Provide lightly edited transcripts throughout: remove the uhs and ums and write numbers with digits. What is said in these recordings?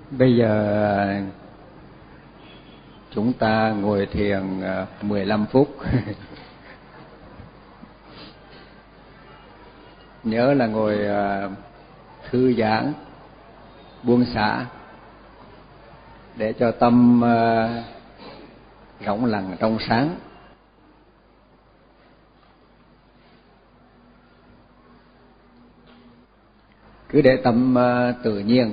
Bây giờ chúng ta ngồi thiền 15 phút. Nhớ là ngồi thư giãn, buông xả để cho tâm rộng lặng trong sáng. Cứ để tâm tự nhiên,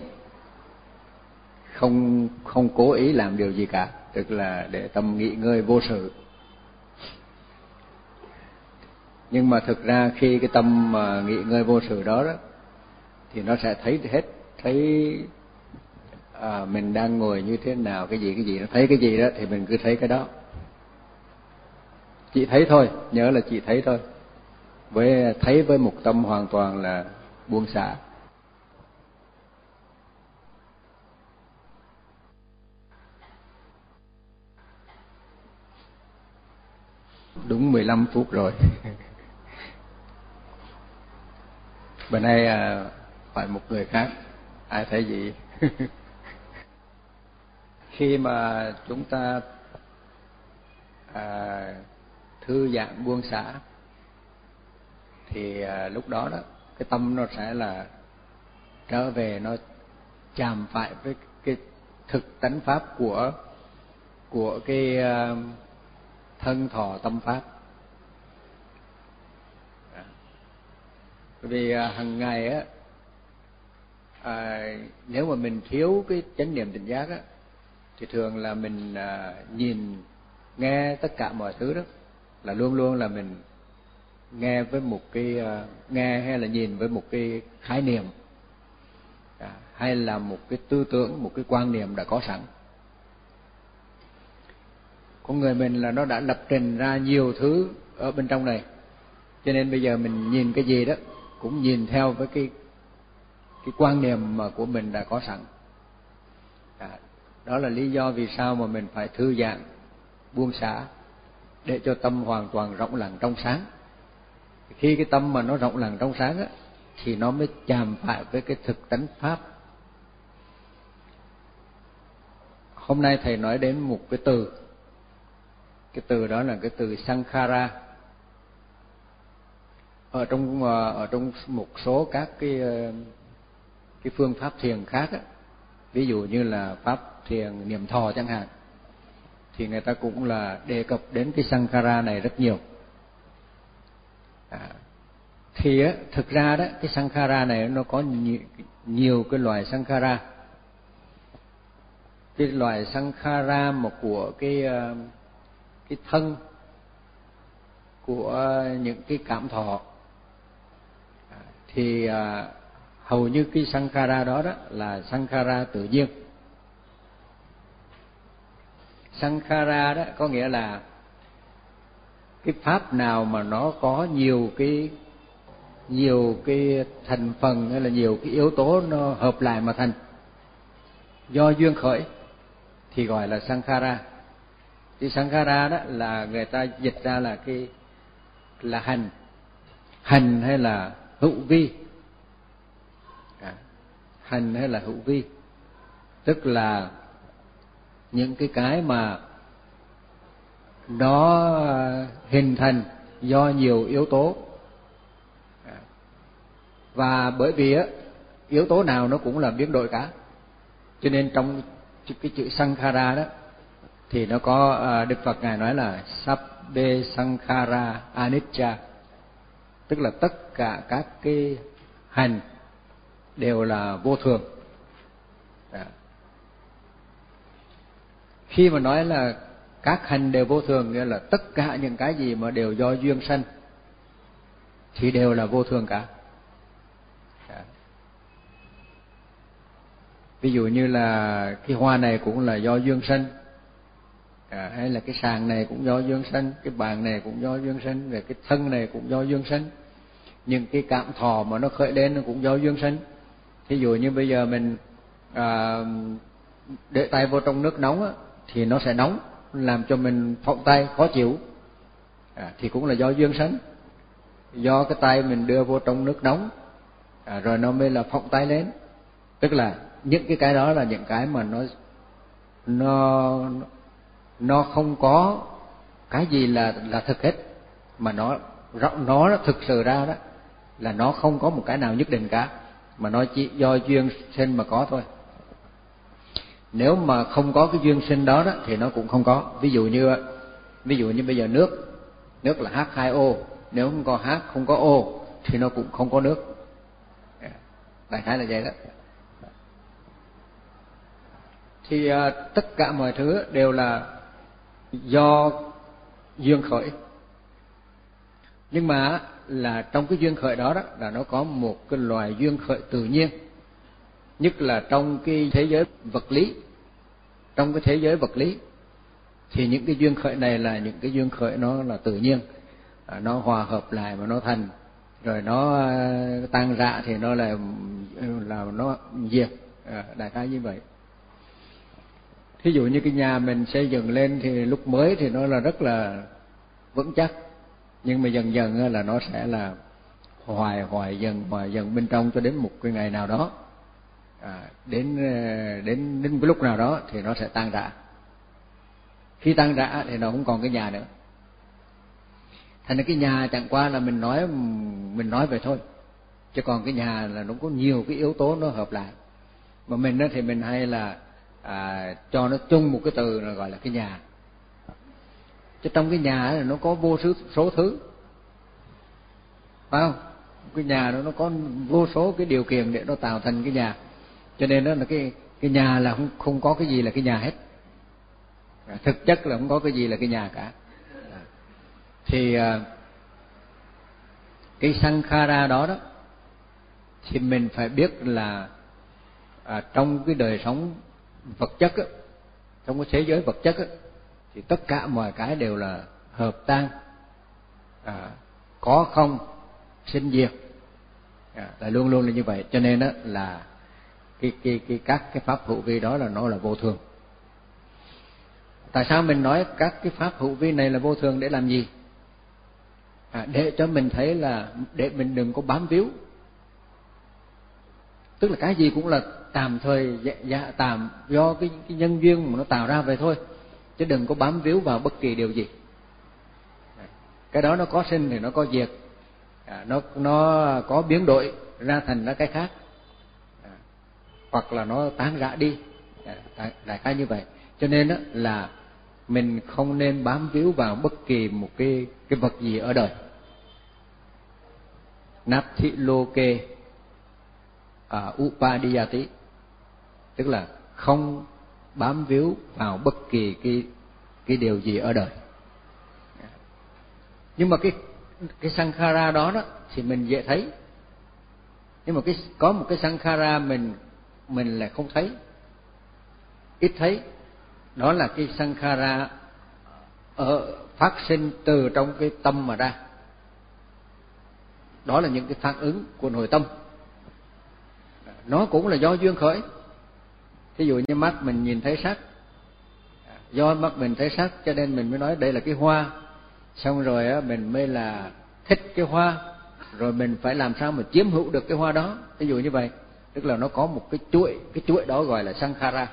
không cố ý làm điều gì cả, tức là để tâm nghỉ ngơi vô sự. Nhưng mà thực ra khi cái tâm nghỉ ngơi vô sự đó thì nó sẽ thấy mình đang ngồi như thế nào, cái gì nó thấy cái gì đó thì mình cứ thấy cái đó. Chỉ thấy thôi, nhớ là chỉ thấy thôi. Thấy với một tâm hoàn toàn là buông xả. Đúng 15 phút rồi. Bữa nay phải một người khác, ai thấy gì? Khi mà chúng ta thư giãn buông xả thì lúc đó cái tâm nó sẽ là trở về, nó chạm phải với cái thực tánh pháp của cái thân thọ tâm pháp. Bởi vì hàng ngày nếu mà mình thiếu cái chánh niệm tỉnh giác thì thường là mình nhìn nghe tất cả mọi thứ đó là luôn luôn là mình nghe với một cái nghe hay là nhìn với một cái khái niệm, hay là một cái tư tưởng, một cái quan niệm đã có sẵn. Con người mình là nó đã lập trình ra nhiều thứ ở bên trong này, cho nên bây giờ mình nhìn cái gì đó cũng nhìn theo với cái quan niệm mà của mình đã có sẵn. Đó là lý do vì sao mà mình phải thư giãn, buông xả để cho tâm hoàn toàn rộng lặng trong sáng. Khi cái tâm mà nó rộng lặng trong sáng thì nó mới chạm phải với cái thực tánh pháp. Hôm nay thầy nói đến một cái từ đó là cái từ sankhara. Ở trong một số các cái phương pháp thiền khác ví dụ như là pháp thiền niệm thọ chẳng hạn, thì người ta cũng là đề cập đến cái sankhara này rất nhiều. Thì thực ra cái sankhara này nó có nhiều cái loại sankhara. Cái loại sankhara mà của cái thân, của những cái cảm thọ, thì hầu như cái sankhara đó là sankhara tự nhiên. Sankhara có nghĩa là cái pháp nào mà nó có nhiều cái thành phần hay là nhiều cái yếu tố nó hợp lại mà thành, do duyên khởi, thì gọi là sankhara. Thì sankhara là người ta dịch ra là hành hay là hữu vi. Hành hay là hữu vi tức là những cái mà nó hình thành do nhiều yếu tố, và bởi vì yếu tố nào nó cũng là biến đổi cả, cho nên trong cái chữ sankhara thì nó có Đức Phật ngài nói là sabbe sankhara anicca, tức là tất cả các cái hành đều là vô thường. Khi mà nói là các hành đều vô thường, nghĩa là tất cả những cái gì mà đều do duyên sanh thì đều là vô thường cả. Ví dụ như là cái hoa này cũng là do duyên sanh, hay là cái sàn này cũng do duyên sanh, cái bàn này cũng do duyên sanh, rồi cái thân này cũng do duyên sanh. Nhưng cái cảm thọ mà nó khởi lên nó cũng do duyên sanh. Thí dụ như bây giờ mình để tay vô trong nước nóng thì nó sẽ nóng, làm cho mình phỏng tay khó chịu, thì cũng là do duyên sanh. Do cái tay mình đưa vô trong nước nóng rồi nó mới là phỏng tay lên, tức là những cái đó là những cái mà nó không có cái gì là thực hết, mà nó thực sự ra đó là nó không có một cái nào nhất định cả, mà nó chỉ do duyên sinh mà có thôi. Nếu mà không có cái duyên sinh đó thì nó cũng không có. Ví dụ như bây giờ nước là H2O, nếu không có H không có O thì nó cũng không có nước. Đại khái là vậy đó. Thì tất cả mọi thứ đều là do duyên khởi, nhưng mà là trong cái duyên khởi đó là nó có một cái loài duyên khởi tự nhiên, nhất là trong cái thế giới vật lý. Trong cái thế giới vật lý thì những cái duyên khởi này là những cái duyên khởi nó là tự nhiên, nó hòa hợp lại mà nó thành, rồi nó tan rã thì nó là nó diệt, đại khái như vậy. Thí dụ như cái nhà mình xây dựng lên thì lúc mới thì nó là rất là vững chắc, nhưng mà dần dần là nó sẽ là hoài dần bên trong, cho đến một cái ngày nào đó, đến cái lúc nào đó thì nó sẽ tan rã. Khi tan rã thì nó không còn cái nhà nữa. Thành ra cái nhà chẳng qua là mình nói vậy thôi, chứ còn cái nhà là nó có nhiều cái yếu tố nó hợp lại. Mà mình thì mình hay là cho nó chung một cái từ là gọi là cái nhà. Chứ trong cái nhà là nó có vô số thứ, phải không? Cái nhà nó có vô số cái điều kiện để nó tạo thành cái nhà, cho nên đó là cái nhà là không có cái gì là cái nhà hết. Thực chất là không có cái gì là cái nhà cả. Thì cái sankhara đó thì mình phải biết là trong cái đời sống vật chất trong cái thế giới vật chất thì tất cả mọi cái đều là hợp tan, có không, sinh diệt, là luôn luôn là như vậy. Cho nên là các cái pháp hữu vi đó là nó là vô thường. Tại sao mình nói các cái pháp hữu vi này là vô thường để làm gì? Để cho mình thấy là để mình đừng có bám víu. Tức là cái gì cũng là tạm thời, tạm do cái nhân duyên mà nó tạo ra vậy thôi, chứ đừng có bám víu vào bất kỳ điều gì. Cái đó nó có sinh thì nó có diệt, nó có biến đổi ra thành ra cái khác, hoặc là nó tán rã đi, đại khái như vậy. Cho nên là mình không nên bám víu vào bất kỳ một cái vật gì ở đời. Nathi loke upadiyati, tức là không bám víu vào bất kỳ cái điều gì ở đời. Nhưng mà cái sankhara đó thì mình dễ thấy, nhưng mà có một cái sankhara mình lại không thấy, ít thấy. Đó là cái sankhara phát sinh từ trong cái tâm mà ra. Đó là những cái phản ứng của nội tâm, nó cũng là do duyên khởi. Ví dụ như mắt mình nhìn thấy sắc, do mắt mình thấy sắc cho nên mình mới nói đây là cái hoa, xong rồi mình mới là thích cái hoa, rồi mình phải làm sao mà chiếm hữu được cái hoa đó. Ví dụ như vậy, tức là nó có một cái chuỗi đó gọi là sankhara.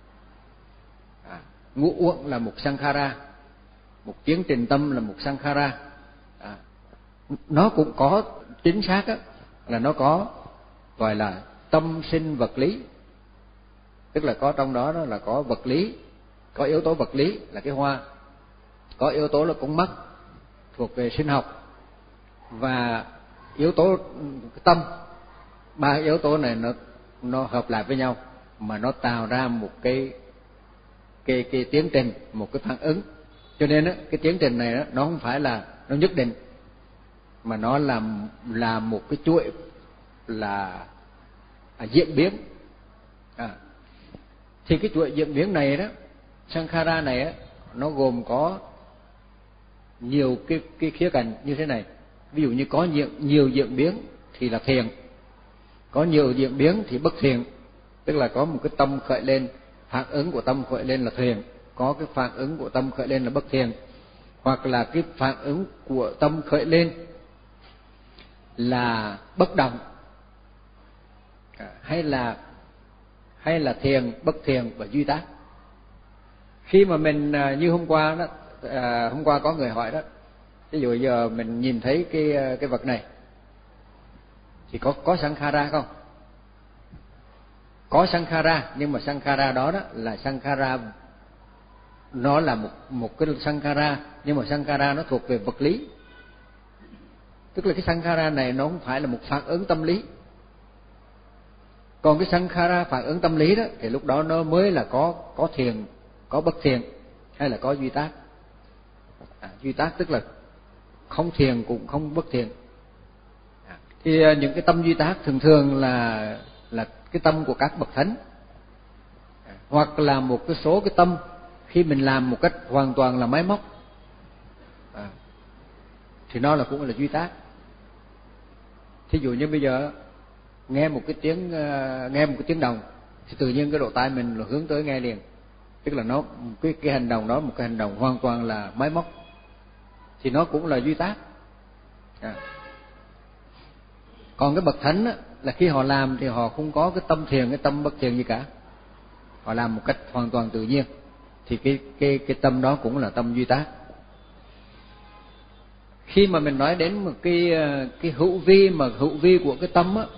Ngũ uẩn là một sankhara, một tiến trình tâm là một sankhara. Nó cũng có chính xác là nó có gọi là tâm sinh vật lý, tức là có trong đó là có vật lý, có yếu tố vật lý là cái hoa, có yếu tố là con mắt thuộc về sinh học, và yếu tố tâm. Ba yếu tố này nó hợp lại với nhau mà nó tạo ra một cái tiến trình, một cái phản ứng. Cho nên cái tiến trình này nó không phải là nó nhất định, mà nó là một cái chuỗi là diễn biến. Thì cái chuỗi diễn biến này sankhara này nó gồm có nhiều cái khía cạnh như thế này. Ví dụ như có nhiều diễn biến thì là thiện, có nhiều diễn biến thì bất thiện, tức là có một cái tâm khởi lên, phản ứng của tâm khởi lên là thiện, có cái phản ứng của tâm khởi lên là bất thiện, hoặc là cái phản ứng của tâm khởi lên là bất động, hay hay là thiền, bất thiền và duy tác. Khi mà mình như hôm qua đó, hôm qua có người hỏi đó, ví dụ giờ mình nhìn thấy cái vật này thì có sankhara không? Có sankhara, nhưng mà sankhara đó là sankhara, nó là một cái sankhara, nhưng mà sankhara nó thuộc về vật lý. Tức là cái sankhara này nó không phải là một phản ứng tâm lý. Còn cái sankhara phản ứng tâm lý đó thì lúc đó nó mới là có thiền, có bất thiền, hay là có duy tác. Duy tác tức là không thiền cũng không bất thiền. Thì những cái tâm duy tác thường thường là cái tâm của các bậc thánh, hoặc là một cái số cái tâm khi mình làm một cách hoàn toàn là máy móc, thì nó cũng là duy tác. Thí dụ như bây giờ nghe một cái tiếng đồng thì tự nhiên cái độ tai mình là hướng tới nghe liền, tức là nó cái hành động đó một cái hành động hoàn toàn là máy móc, thì nó cũng là duy tác. Còn cái bậc thánh á, là khi họ làm thì họ không có cái tâm thiền, cái tâm bất thiền gì cả, họ làm một cách hoàn toàn tự nhiên, thì cái tâm đó cũng là tâm duy tác. Khi mà mình nói đến một cái hữu vi, mà hữu vi của cái tâm á,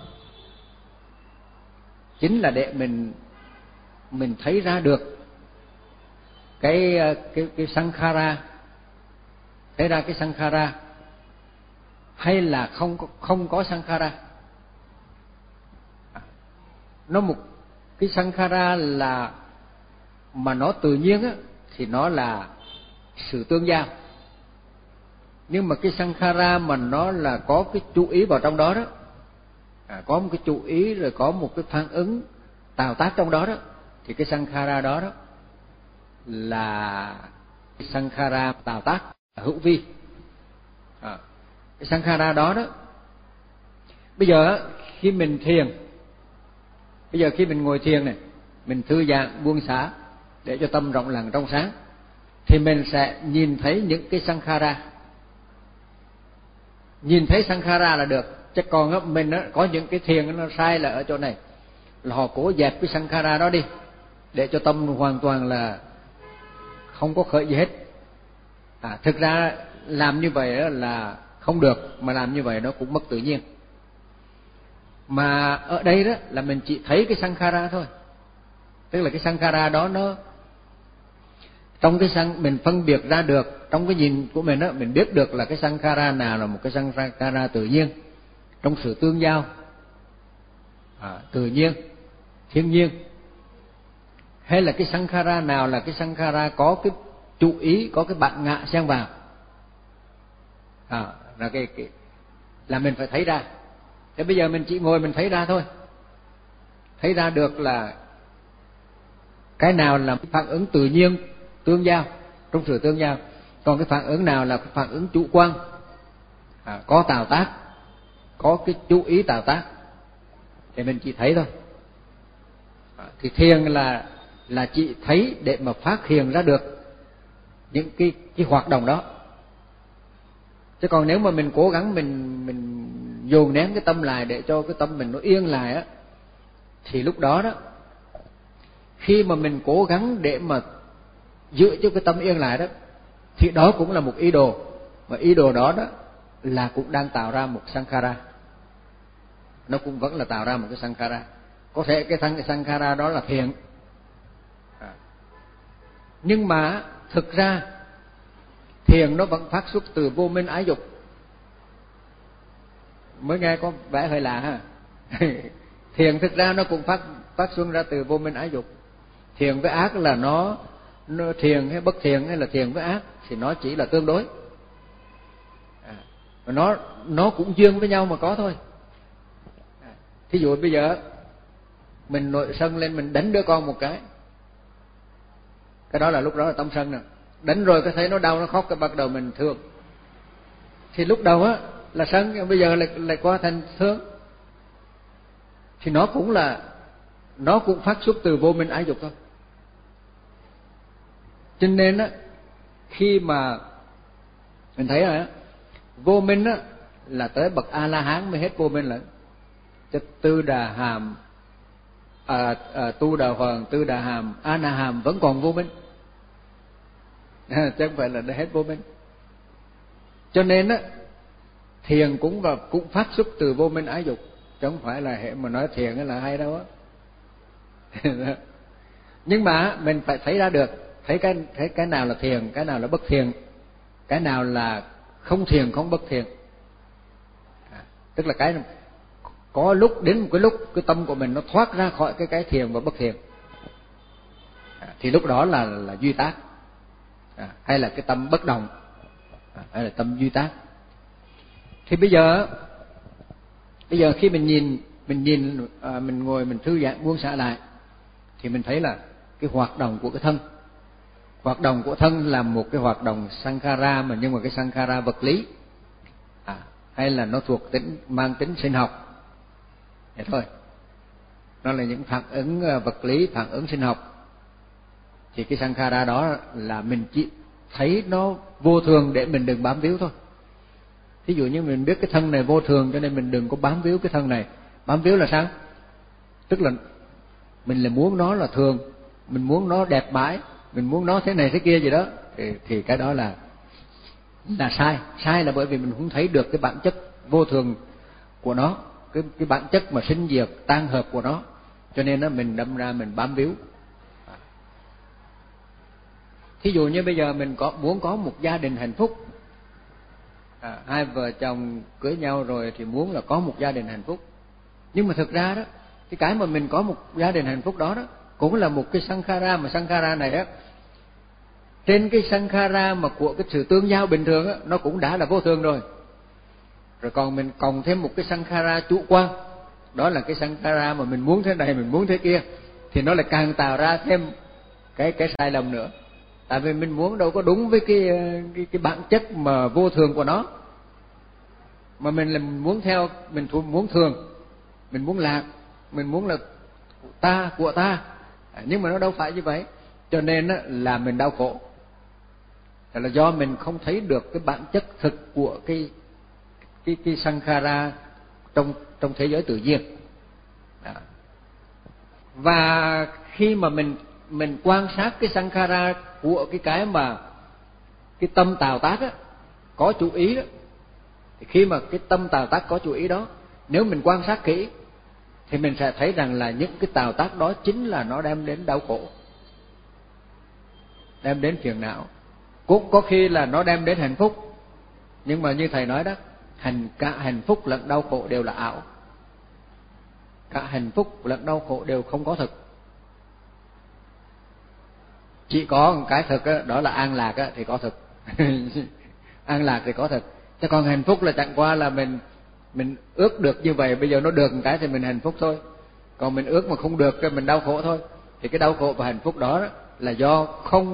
chính là để mình thấy ra được cái sankhara, thấy ra cái sankhara hay là không có sankhara. Nó một cái sankhara là mà nó tự nhiên á, thì nó là sự tương giao. Nhưng mà cái sankhara mà nó là có cái chú ý vào trong đó đó, có một cái chú ý rồi có một cái phản ứng tạo tác trong đó đó, thì cái sankhara đó là sankhara tạo tác hữu vi. Cái sankhara đó bây giờ khi mình thiền, bây giờ khi mình ngồi thiền này, mình thư giãn buông xả để cho tâm rộng lặng trong sáng, thì mình sẽ nhìn thấy những cái sankhara. Nhìn thấy sankhara là được, chứ còn mình có những cái thiền nó sai là ở chỗ này, là họ cố dẹp cái sankhara đó đi để cho tâm hoàn toàn là không có khởi gì hết. Thực ra làm như vậy là không được, mà làm như vậy nó cũng mất tự nhiên. Mà ở đây đó là mình chỉ thấy cái sankhara thôi, tức là cái sankhara đó nó trong mình phân biệt ra được trong cái nhìn của mình đó, mình biết được là cái sankhara nào là một cái sankhara tự nhiên trong sự tương giao, tự nhiên, thiên nhiên, hay là cái sankhara nào là cái sankhara có cái chú ý, có cái bản ngã xen vào. Là là mình phải thấy ra. Thế bây giờ mình chỉ ngồi mình thấy ra thôi, thấy ra được là cái nào là phản ứng tự nhiên tương giao, trong sự tương giao, còn cái phản ứng nào là phản ứng chủ quan, có tạo tác, có cái chú ý tạo tác, thì mình chỉ thấy thôi. Thì thiền là chỉ thấy để mà phát hiện ra được những cái hoạt động đó. Chứ còn nếu mà mình cố gắng mình dồn nén cái tâm lại để cho cái tâm mình nó yên lại á, thì lúc đó khi mà mình cố gắng để mà giữ cho cái tâm yên lại đó, thì đó cũng là một ý đồ, và ý đồ đó là cũng đang tạo ra một sankhara, nó cũng vẫn là tạo ra một cái sankhara. Có thể cái sankhara đó là thiện, nhưng mà thực ra thiền nó vẫn phát xuất từ vô minh ái dục. Mới nghe có vẻ hơi lạ ha. Thiền thực ra nó cũng phát xuất ra từ vô minh ái dục. Thiền với ác là nó thiền hay bất thiền, hay là thiền với ác thì nó chỉ là tương đối. Và nó cũng duyên với nhau mà có thôi. Thí dụ bây giờ mình nổi sân lên, mình đánh đứa con một cái đó là lúc đó là tâm sân nè. Đánh rồi cái thấy nó đau, nó khóc, cái bắt đầu mình thương, thì lúc đầu là sân, bây giờ lại qua thành thương, thì nó cũng phát xuất từ vô minh ái dục thôi. Cho nên khi mà mình thấy rồi vô minh là tới bậc A La Hán mới hết vô minh lại. Cho Tư Đà Hàm Tu Đà Hoàng, Tư Đà Hàm, A Na Hàm vẫn còn vô minh, chứ không phải là đã hết vô minh. Cho nên á, thiền cũng phát xuất từ vô minh ái dục, chứ không phải là hệ mà nói thiền là hay đâu á. Nhưng mà mình phải thấy ra được, thấy cái nào là thiền, cái nào là bất thiền, cái nào là không thiền không bất thiền. Tức là cái có lúc đến một cái lúc cái tâm của mình nó thoát ra khỏi cái thiền và bất thiền, thì lúc đó là duy tác, hay là cái tâm bất động, hay là tâm duy tác. Thì bây giờ khi mình ngồi mình thư giãn buông xả lại, thì mình thấy là cái hoạt động của cái thân, hoạt động của thân là một cái hoạt động sankhara, mà nhưng mà cái sankhara vật lý, hay là nó thuộc mang tính sinh học, vậy thôi. Nó là những phản ứng vật lý, phản ứng sinh học. Thì cái sankhara đó là mình chỉ thấy nó vô thường để mình đừng bám víu thôi. Thí dụ như mình biết cái thân này vô thường, cho nên mình đừng có bám víu cái thân này. Bám víu là sao? Tức là mình là muốn nó là thường, mình muốn nó đẹp mãi, mình muốn nó thế này thế kia gì đó, thì cái đó là sai. Sai là bởi vì mình không thấy được cái bản chất vô thường của nó, cái bản chất mà sinh diệt tan hợp của nó, cho nên nó mình đâm ra mình bám víu. Thí dụ như bây giờ mình muốn có một gia đình hạnh phúc, hai vợ chồng cưới nhau rồi thì muốn là có một gia đình hạnh phúc. Nhưng mà thực ra đó, cái mà mình có một gia đình hạnh phúc đó cũng là một cái sankhara, mà sankhara này á, trên cái sankhara mà của cái sự tương giao bình thường á, nó cũng đã là vô thường rồi. Rồi còn mình cộng thêm một cái sankhara chủ quan, đó là cái sankhara mà mình muốn thế này, mình muốn thế kia, thì nó lại càng tạo ra thêm cái sai lầm nữa. Tại vì mình muốn đâu có đúng với cái bản chất mà vô thường của nó, mà mình là muốn theo, mình muốn thường, mình muốn lạc, mình muốn là ta của ta, nhưng mà nó đâu phải như vậy. Cho nên là mình đau khổ, là do mình không thấy được cái bản chất thực của cái sankhara trong thế giới tự nhiên. Và khi mà mình quan sát cái sankhara của cái mà cái tâm tào tác á, có chủ ý đó, thì khi mà cái tâm tào tác có chủ ý đó, nếu mình quan sát kỹ thì mình sẽ thấy rằng là những cái tào tác đó chính là nó đem đến đau khổ, đem đến phiền não. Cũng có khi là nó đem đến hạnh phúc, nhưng mà như thầy nói đó, cả hạnh phúc lẫn đau khổ đều là ảo. Cả hạnh phúc lẫn đau khổ đều không có thực. Chỉ có một cái thực đó là an lạc thì có thực. An lạc thì có thực. Chứ còn hạnh phúc là chẳng qua là mình ước được như vậy, bây giờ nó được một cái thì mình hạnh phúc thôi. Còn mình ước mà không được thì mình đau khổ thôi. Thì cái đau khổ và hạnh phúc đó là do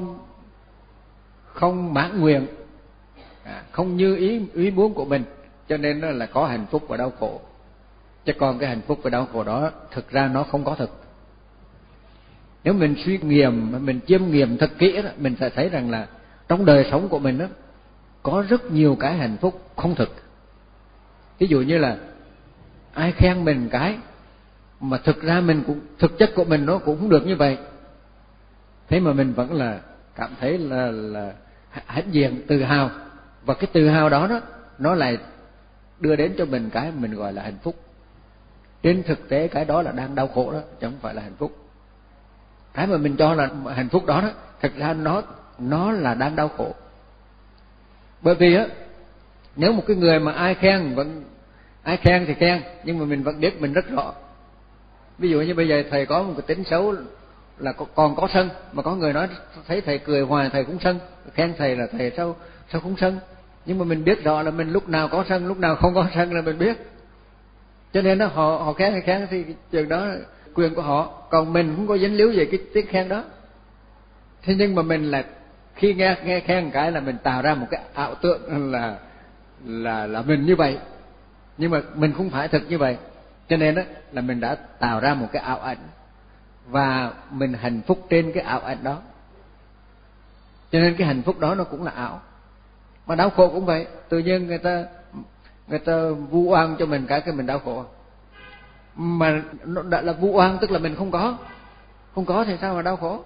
không mãn nguyện, không như ý muốn của mình, cho nên nó là có hạnh phúc và đau khổ. Chứ còn cái hạnh phúc và đau khổ đó thực ra nó không có thực. Nếu mình suy nghiệm, mình chiêm nghiệm thật kỹ đó, mình sẽ thấy rằng là trong đời sống của mình đó, có rất nhiều cái hạnh phúc không thực. Ví dụ như là ai khen mình cái mà thực ra mình cũng, thực chất của mình nó cũng không được như vậy, thế mà mình vẫn là cảm thấy là hãnh diện, tự hào, và cái tự hào đó nó lại đưa đến cho mình cái mình gọi là hạnh phúc. Trên thực tế cái đó là đang đau khổ đó, chứ không phải là hạnh phúc. Cái mà mình cho là hạnh phúc đó thực ra nó là đang đau khổ. Bởi vì nếu một cái người mà ai khen thì khen, nhưng mà mình vẫn biết mình rất rõ. Ví dụ như bây giờ thầy có một cái tính xấu là còn có sân, mà có người nói thấy thầy cười hoài thầy cũng sân, khen thầy là thầy sao không sân. Nhưng mà mình biết rõ là mình lúc nào có sân, lúc nào không có sân là mình biết. Cho nên họ khen hay khen thì chuyện đó quyền của họ, còn mình không có dính líu về cái tiếng khen đó. Thế nhưng mà mình là khi nghe khen cái là mình tạo ra một cái ảo tượng là mình như vậy, nhưng mà mình không phải thực như vậy. Cho nên là mình đã tạo ra một cái ảo ảnh, và mình hạnh phúc trên cái ảo ảnh đó. Cho nên cái hạnh phúc đó nó cũng là ảo. Mà đau khổ cũng vậy, tự nhiên người ta vu oan cho mình cái mình đau khổ. mà nó đã là vu oan, tức là mình không có thì sao mà đau khổ.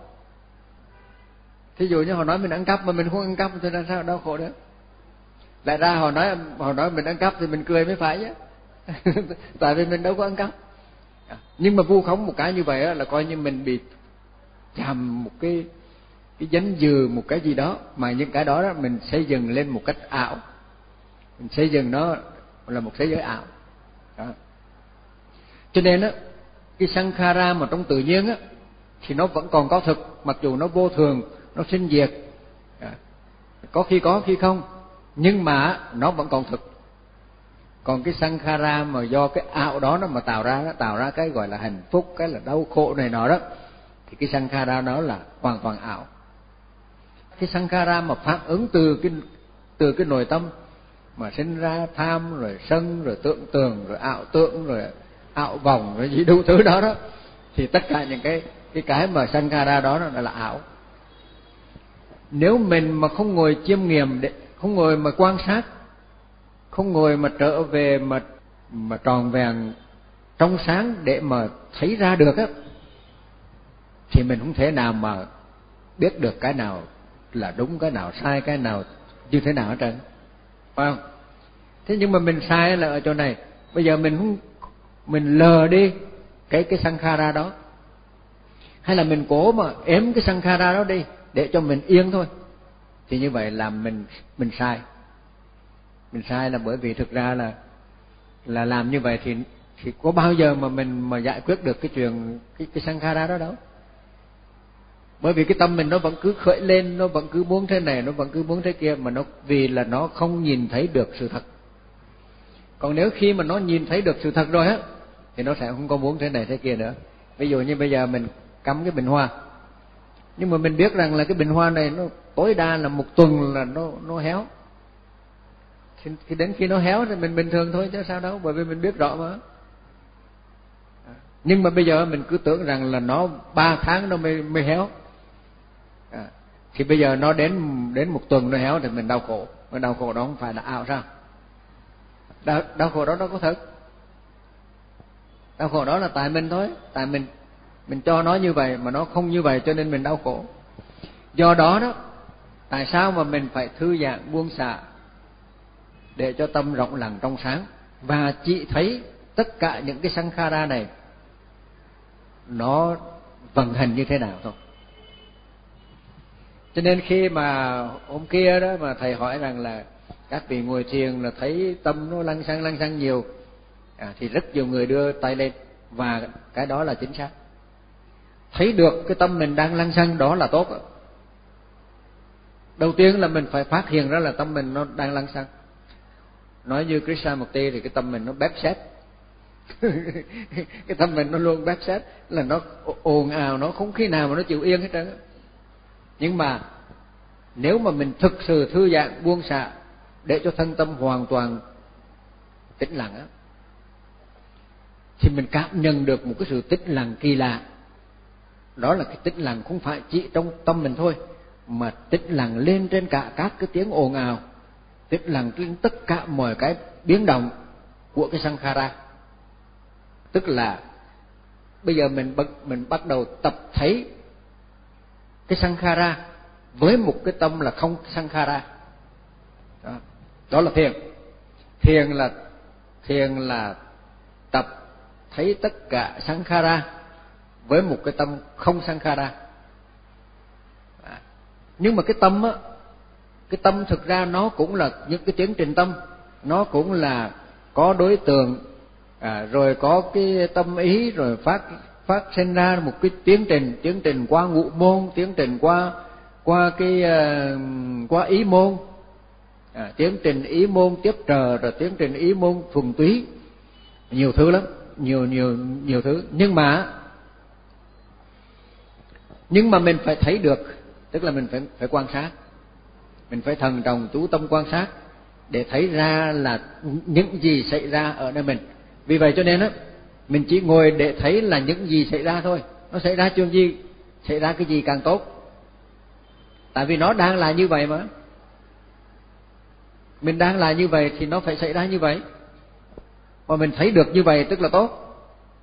Thí dụ như họ nói mình ăn cắp mà mình không ăn cắp thì làm sao đau khổ nữa. Lại ra họ nói mình ăn cắp thì mình cười mới phải chứ. Tại vì mình đâu có ăn cắp. Nhưng mà vu khống một cái như vậy là coi như mình bị chạm một cái danh dự, một cái gì đó, mà những cái đó mình xây dựng lên một cách ảo, mình xây dựng nó là một thế giới ảo đó. Cho nên á, cái sankhara mà trong tự nhiên á thì nó vẫn còn có thực, mặc dù nó vô thường, nó sinh diệt, có khi không, nhưng mà nó vẫn còn thực. Còn cái sankhara mà do cái ảo đó nó mà tạo ra cái gọi là hạnh phúc, cái là đau khổ này nọ đó, thì cái sankhara đó là hoàn toàn ảo. Cái sankhara mà phản ứng từ cái nội tâm mà sinh ra tham rồi sân rồi tưởng tượng rồi ảo tưởng rồi ảo vọng rồi gì đủ thứ đó đó, thì tất cả những cái mà sankhara đó nó là ảo. Nếu mình mà không ngồi chiêm nghiệm, không ngồi mà quan sát, không ngồi mà trở về mà tròn vẹn trong sáng để mà thấy ra được á, thì mình không thể nào mà biết được cái nào là đúng, cái nào sai, cái nào như thế nào hết trơn, phải không? Thế nhưng mà mình sai là ở chỗ này, bây giờ mình lờ đi cái sankhara đó, hay là mình cố mà ém cái sankhara đó đi để cho mình yên thôi, thì như vậy là mình sai. Mình sai là bởi vì thực ra là làm như vậy thì có bao giờ mà mình mà giải quyết được cái chuyện cái sankhara đó đâu. Bởi vì cái tâm mình nó vẫn cứ khởi lên, nó vẫn cứ muốn thế này, nó vẫn cứ muốn thế kia, mà vì là nó không nhìn thấy được sự thật. Còn nếu khi mà nó nhìn thấy được sự thật rồi á, thì nó sẽ không có muốn thế này thế kia nữa. Ví dụ như bây giờ mình cắm cái bình hoa, nhưng mà mình biết rằng là cái bình hoa này nó tối đa là một tuần là nó héo. Thì đến khi nó héo thì mình bình thường thôi chứ sao đâu, bởi vì mình biết rõ mà. Nhưng mà bây giờ mình cứ tưởng rằng là nó 3 tháng nó mới héo. Thì bây giờ nó đến một tuần nó héo thì mình đau khổ. Mà đau khổ đó không phải là ảo sao? Đau khổ đó nó có thật. Đau khổ đó là tại mình thôi, tại mình cho nó như vậy mà nó không như vậy cho nên mình đau khổ. Do đó đó, tại sao mà mình phải thư giãn buông xả để cho tâm rộng lặng trong sáng, và chỉ thấy tất cả những cái sankhara này nó vận hành như thế nào thôi. Cho nên khi mà hôm kia đó mà thầy hỏi rằng là các vị ngồi thiền là thấy tâm nó lăng xăng nhiều, thì rất nhiều người đưa tay lên, và cái đó là chính xác. Thấy được cái tâm mình đang lăng xăng đó là tốt. Đầu tiên là mình phải phát hiện ra là tâm mình nó đang lăng xăng. Nói như Krishnamurti thì cái tâm mình nó bép xét. Cái tâm mình nó luôn bép xét, là nó ồn ào, nó không khi nào mà nó chịu yên hết trơn. Nhưng mà nếu mà mình thực sự thư giãn buông xả để cho thân tâm hoàn toàn tĩnh lặng á, thì mình cảm nhận được một cái sự tĩnh lặng kỳ lạ. Đó là cái tĩnh lặng không phải chỉ trong tâm mình thôi, mà tĩnh lặng lên trên cả các cái tiếng ồn ào, tĩnh lặng trên tất cả mọi cái biến động của cái sankhara. Tức là bây giờ mình bắt đầu tập thấy cái sankhara với một cái tâm là không sankhara. Đó là thiền. Thiền là tập thấy tất cả sankhara với một cái tâm không sankhara. Nhưng mà cái tâm thực ra nó cũng là những cái tiến trình tâm, nó cũng là có đối tượng, rồi có cái tâm ý, rồi phát sinh ra một cái tiến trình qua ngũ môn, tiến trình qua ý môn, tiến trình ý môn tiếp trờ, rồi tiến trình ý môn thuần túy, nhiều thứ lắm, nhiều thứ. Nhưng mà mình phải thấy được, tức là mình phải quan sát, mình phải thần trọng chú tâm quan sát để thấy ra là những gì xảy ra ở nơi mình. Vì vậy cho nên á, mình chỉ ngồi để thấy là những gì xảy ra thôi. Nó xảy ra chuyện gì, xảy ra cái gì càng tốt. Tại vì nó đang là như vậy mà. Mình đang là như vậy thì nó phải xảy ra như vậy. Mà mình thấy được như vậy tức là tốt.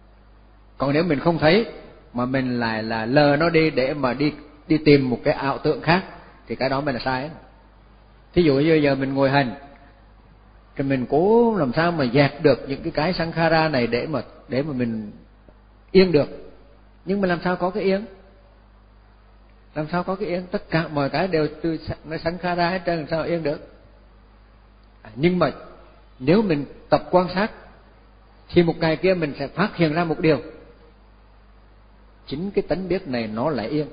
Còn nếu mình không thấy mà mình lại là lờ nó đi để mà đi tìm một cái ảo tượng khác thì cái đó mới là sai. Thí dụ như giờ mình ngồi hành thì mình cố làm sao mà dẹp được những cái sankhara này để mà mình yên được. Nhưng mà làm sao có cái yên? Làm sao có cái yên? Tất cả mọi cái đều từ sankhara hết trơn, làm sao yên được? Nhưng mà nếu mình tập quan sát thì một ngày kia mình sẽ phát hiện ra một điều, chính cái tánh biết này nó lại yên.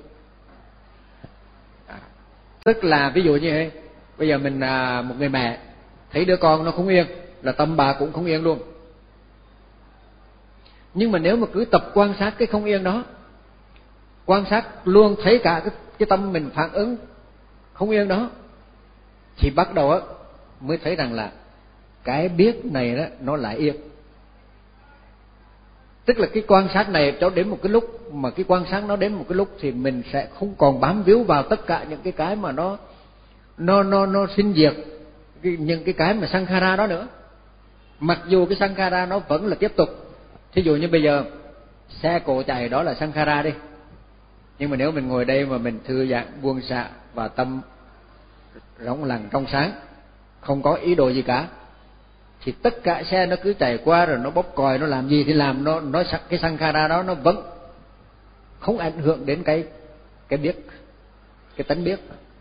Tức là ví dụ như thế, bây giờ mình một người mẹ thấy đứa con nó không yên là tâm bà cũng không yên luôn. Nhưng mà nếu mà cứ tập quan sát cái không yên đó, quan sát luôn thấy cả cái tâm mình phản ứng không yên đó, thì bắt đầu á mới thấy rằng là cái biết này đó nó lại yên. Tức là cái quan sát này cho đến một cái lúc mà cái quan sát nó đến một cái lúc thì mình sẽ không còn bám víu vào tất cả những cái mà nó sinh diệt những cái mà sankhara đó nữa. Mặc dù cái sankhara nó vẫn là tiếp tục. Thí dụ như bây giờ xe cộ chạy đó là sankhara đi. Nhưng mà nếu mình ngồi đây mà mình thư giãn buông xả và tâm rỗng lặng trong sáng, không có ý đồ gì cả, thì tất cả xe nó cứ chạy qua rồi nó bóp còi, nó làm gì thì làm, nó cái sankhara đó nó vẫn không ảnh hưởng đến cái biết, cái tánh biết,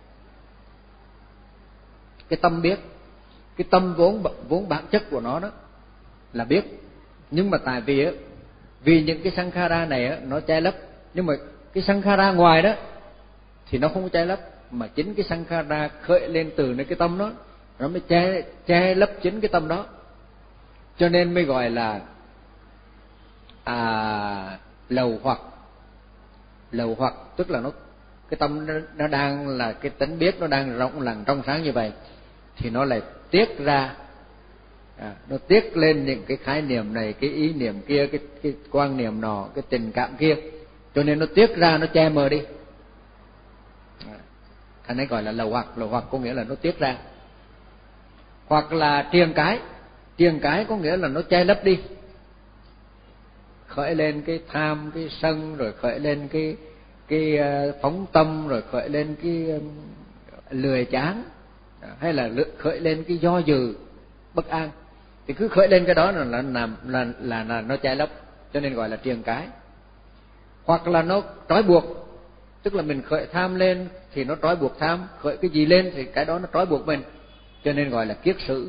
cái tâm biết. Cái tâm vốn bản chất của nó đó là biết. Nhưng mà tại vì những cái sankhara này nó che lấp, nhưng mà cái sankhara ngoài đó thì nó không có che lấp, mà chính cái sankhara khởi lên từ nơi cái tâm đó, nó mới che lấp chính cái tâm đó. Cho nên mới gọi là lầu hoặc, tức là cái tâm nó đang là cái tánh biết, nó đang rộng lặng trong sáng như vậy, thì nó lại tiết ra, nó tiết lên những cái khái niệm này, cái ý niệm kia, cái quan niệm nọ, cái tình cảm kia, cho nên nó tiết ra, nó che mờ đi. Thành ấy gọi là lầu hoặc có nghĩa là nó tiết ra. Hoặc là triền cái có nghĩa là nó che lấp đi, khởi lên cái tham, cái sân, rồi khởi lên cái phóng tâm, rồi khởi lên cái lười chán, hay là khởi lên cái do dự bất an, thì cứ khởi lên cái đó là nó che lấp, cho nên gọi là triền cái. Hoặc là nó trói buộc, tức là mình khởi tham lên thì nó trói buộc tham, khởi cái gì lên thì cái đó nó trói buộc mình, cho nên gọi là kiết sử,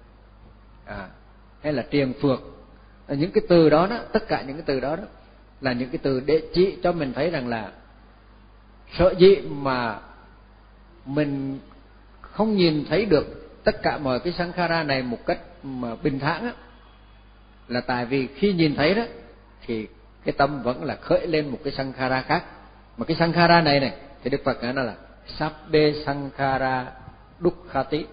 hay là triền phược. Những cái từ đó tất cả những cái từ đó là những cái từ để chỉ cho mình thấy rằng là sở dĩ mà mình không nhìn thấy được tất cả mọi cái sankhara này một cách mà bình thản á, là tại vì khi nhìn thấy đó thì cái tâm vẫn là khởi lên một cái sankhara khác. Mà cái sankhara này thì Đức Phật nói là sabbe sankhara dukkhati.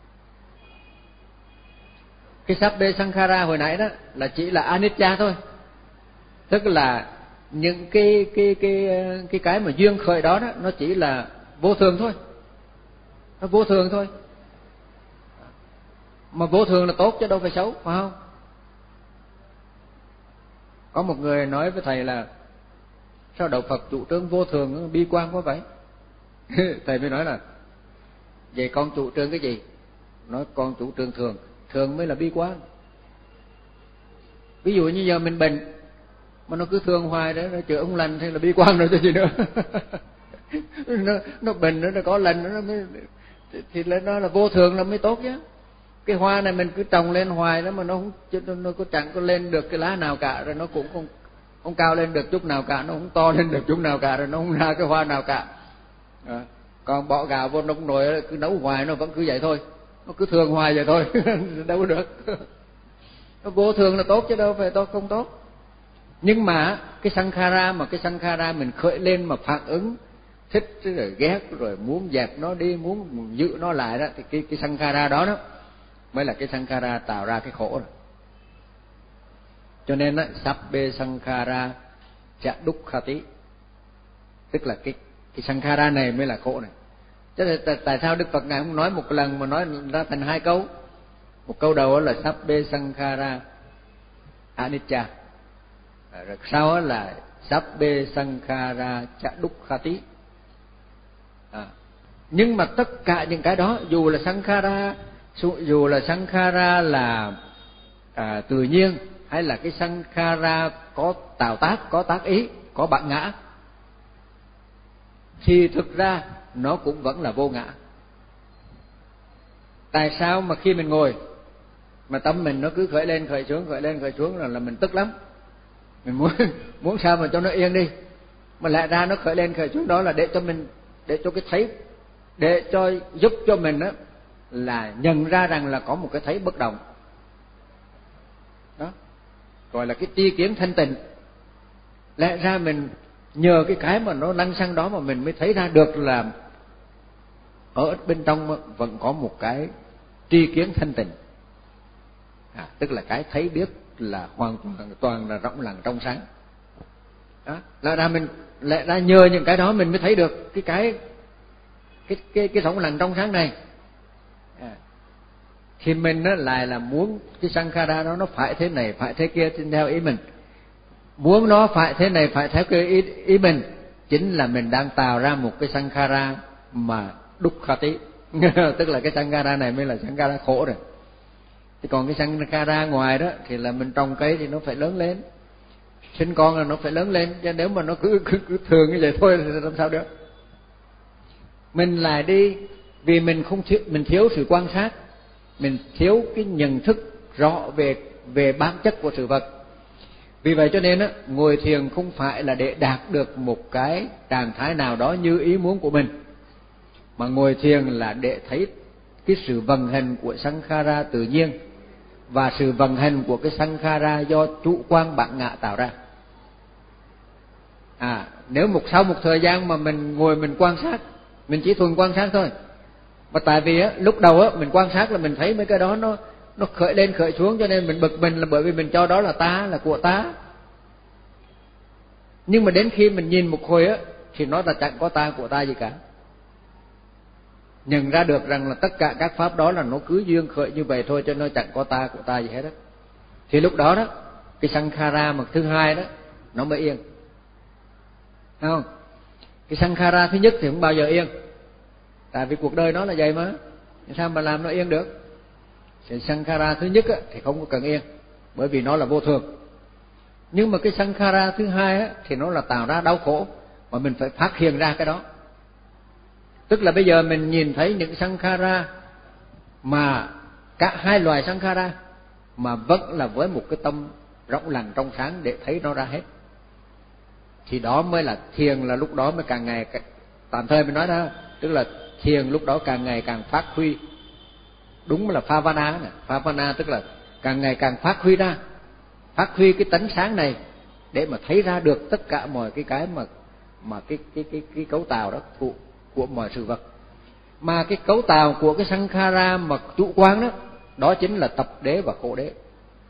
Cái sabbe sankhara hồi nãy đó là chỉ là anicca thôi, tức là những cái mà duyên khởi đó nó chỉ là vô thường thôi, nó vô thường thôi. Mà vô thường là tốt chứ đâu phải xấu, phải không? Có một người nói với thầy là sao đạo Phật chủ trương vô thường bi quan quá vậy? Thầy mới nói là vậy con chủ trương cái gì? Nói con chủ trương thường mới là bi quan. Ví dụ như giờ mình bệnh mà nó cứ thương hoài đó, nó chữa không lành thì là bi quan rồi chứ gì nữa. nó bệnh nó có lành nó mới, thì nó là vô thường là mới tốt chứ. Cái hoa này mình cứ trồng lên hoài đó mà nó có chẳng có lên được cái lá nào cả, rồi nó cũng không cao lên được chút nào cả, nó không to lên được chút nào cả, rồi nó không ra cái hoa nào cả. Còn bỏ gạo vô nấu nồi cứ nấu hoài nó vẫn cứ vậy thôi, nó cứ thường hoài vậy thôi. Đâu có được. Nó vô thường là tốt chứ đâu phải tốt không tốt. Nhưng mà cái sankhara mình khởi lên mà phản ứng thích rồi ghét rồi muốn dẹp nó đi, muốn giữ nó lại đó, thì cái sankhara đó mới là cái sankhara tạo ra cái khổ rồi. Cho nên sabbe sankhara cha dukkhati, tức là cái sankhara này mới là khổ này. Chứ tại sao Đức Phật ngài không nói một lần mà nói ra thành hai câu? Một câu đầu là sabbe sankhara anicca, Rồi sau là sabbe sankhara cha dukkhati. Nhưng mà tất cả những cái đó, dù là sankhara là tự nhiên, hay là cái sankhara có tạo tác, có tác ý, có bản ngã, thì thực ra nó cũng vẫn là vô ngã. Tại sao mà khi mình ngồi mà tâm mình nó cứ khởi lên khởi xuống là mình tức lắm, mình muốn sao mà cho nó yên đi, mà lẽ ra nó khởi lên khởi xuống đó là để cho cái thấy, để cho giúp cho mình đó là nhận ra rằng là có một cái thấy bất động đó, gọi là cái tri kiến thanh tịnh. Lẽ ra mình nhờ cái mà nó lăng xăng đó mà mình mới thấy ra được là ở bên trong vẫn có một cái tri kiến thanh tịnh, tức là cái thấy biết là hoàn toàn là rộng lặng trong sáng đó. Lẽ ra nhờ những cái đó mình mới thấy được cái rộng lặng trong sáng này. Thì mình nó lại là muốn cái sankhara đó nó phải thế này phải thế kia theo ý mình, muốn nó phải thế này phải theo cái ý mình, chính là mình đang tạo ra một cái sankhara mà dukkhati tức là cái sankhara này mới là sankhara khổ rồi. Thì còn cái sankhara ngoài đó thì là mình trồng cây thì nó phải lớn lên, sinh con là nó phải lớn lên, chứ nếu mà nó cứ thường như vậy thôi thì làm sao được. Mình lại đi vì mình thiếu sự quan sát, mình thiếu cái nhận thức rõ về bản chất của sự vật. Vì vậy cho nên á, ngồi thiền không phải là để đạt được một cái trạng thái nào đó như ý muốn của mình, mà ngồi thiền là để thấy cái sự vận hành của sankhara tự nhiên và sự vận hành của cái sankhara do chủ quan bản ngã tạo ra. Nếu sau một thời gian mà mình ngồi mình quan sát, mình chỉ thuần quan sát thôi, mà tại vì á, lúc đầu á, mình quan sát là mình thấy mấy cái đó nó khởi lên khởi xuống, cho nên mình bực mình là bởi vì mình cho đó là ta, là của ta. Nhưng mà đến khi mình nhìn một hồi á, thì nó là chẳng có ta của ta gì cả. Nhận ra được rằng là tất cả các pháp đó là nó cứ duyên khởi như vậy thôi, cho nó chẳng có ta của ta gì hết đó. Thì lúc đó đó, cái sankhara mà thứ hai đó nó mới yên. Thấy không? Cái sankhara thứ nhất thì không bao giờ yên, tại vì cuộc đời nó là vậy mà, sao mà làm nó yên được. Thì sankhara thứ nhất á, thì không có cần yên, bởi vì nó là vô thường. Nhưng mà cái sankhara thứ hai á, thì nó là tạo ra đau khổ, mà mình phải phát hiện ra cái đó. Tức là bây giờ mình nhìn thấy những sankhara mà cả hai loài sankhara mà vẫn là với một cái tâm rộng lặng trong sáng để thấy nó ra hết, thì đó mới là thiền, là lúc đó mới càng ngày tạm thời mình nói đó, tức là thiền lúc đó càng ngày càng phát huy. Đúng là Phavana này, Phavana tức là càng ngày càng phát huy ra, phát huy cái tánh sáng này để mà thấy ra được tất cả mọi cái mà cái cấu tạo đó của mọi sự vật. Mà cái cấu tạo của cái sankhara mà chủ quan đó, đó chính là tập đế và khổ đế.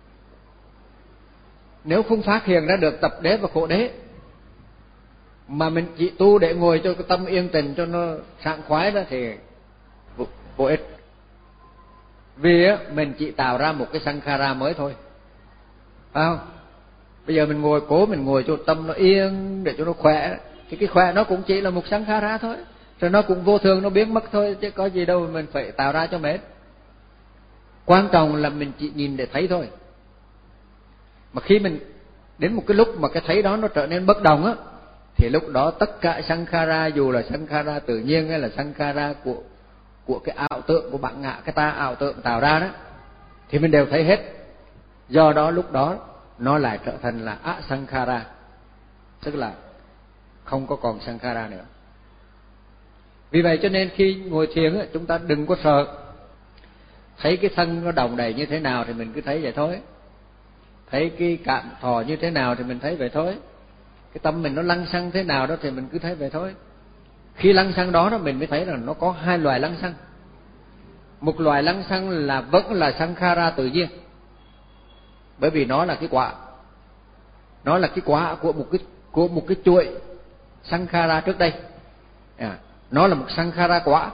Nếu không phát hiện ra được tập đế và khổ đế, mà mình chỉ tu để ngồi cho cái tâm yên tĩnh cho nó sảng khoái đó thì vô ích. Vì á, mình chỉ tạo ra một cái sankhara mới thôi, phải không? Bây giờ mình ngồi cho tâm nó yên để cho nó khỏe, thì cái khỏe nó cũng chỉ là một sankhara thôi, rồi nó cũng vô thường, nó biến mất thôi, chứ có gì đâu mình phải tạo ra cho mệt. Quan trọng là mình chỉ nhìn để thấy thôi. Mà khi mình đến một cái lúc mà cái thấy đó nó trở nên bất đồng á, thì lúc đó tất cả sankhara, dù là sankhara tự nhiên hay là sankhara của cái ảo tượng của bản ngã, cái ta ảo tượng tạo ra đó, thì mình đều thấy hết. Do đó lúc đó nó lại trở thành là asankhara, tức là không có còn sankhara nữa. Vì vậy cho nên khi ngồi thiền chúng ta đừng có sợ. Thấy cái thân nó đong đầy như thế nào thì mình cứ thấy vậy thôi, thấy cái cảm thọ như thế nào thì mình thấy vậy thôi, cái tâm mình nó lăng xăng thế nào đó thì mình cứ thấy vậy thôi. Khi lăng xăng đó mình mới thấy rằng nó có hai loại lăng xăng. Một loại lăng xăng là vẫn là sankhara tự nhiên, bởi vì nó là cái quả, nó là cái quả của một cái chuỗi sankhara trước đây. Nó là một sankhara quả,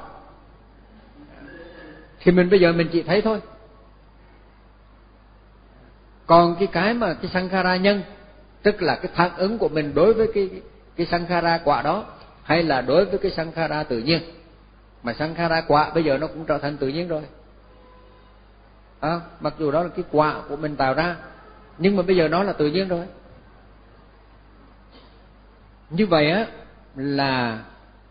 thì mình bây giờ mình chỉ thấy thôi. Còn cái mà cái sankhara nhân tức là cái phản ứng của mình đối với cái sankhara quả đó, hay là đối với cái sankhara tự nhiên. Mà sankhara quả bây giờ nó cũng trở thành tự nhiên rồi. Mặc dù đó là cái quả của mình tạo ra, nhưng mà bây giờ nó là tự nhiên rồi. Như vậy á là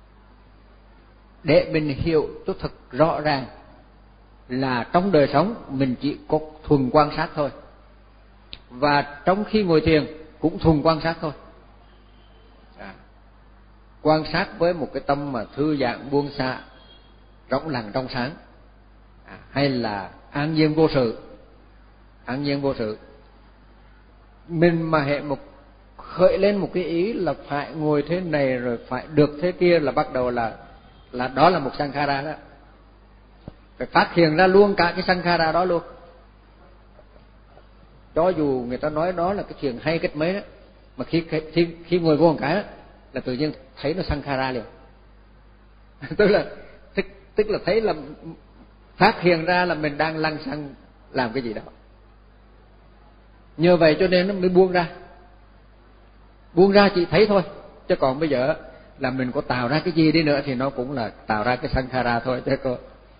để mình hiểu cho thật rõ ràng là trong đời sống mình chỉ có thuần quan sát thôi, và trong khi ngồi thiền cũng thuần quan sát thôi. Quan sát với một cái tâm mà thư giãn buông xả, rỗng lặng trong sáng, hay là an nhiên vô sự. An nhiên vô sự, mình mà hệ một khởi lên một cái ý là phải ngồi thế này rồi phải được thế kia, là bắt đầu là đó là một sankhara đó. Phải phát hiện ra luôn cả cái sankhara đó luôn. Cho dù người ta nói đó là cái chuyện hay cách mấy đó, mà khi ngồi vô một cái đó, là tự nhiên thấy nó sankhara liền. tức là thấy là phát hiện ra là mình đang lăng xăng làm cái gì đó. Nhờ vậy cho nên nó mới buông ra. Buông ra chỉ thấy thôi, chứ còn bây giờ là mình có tạo ra cái gì đi nữa thì nó cũng là tạo ra cái sankhara thôi chứ cô.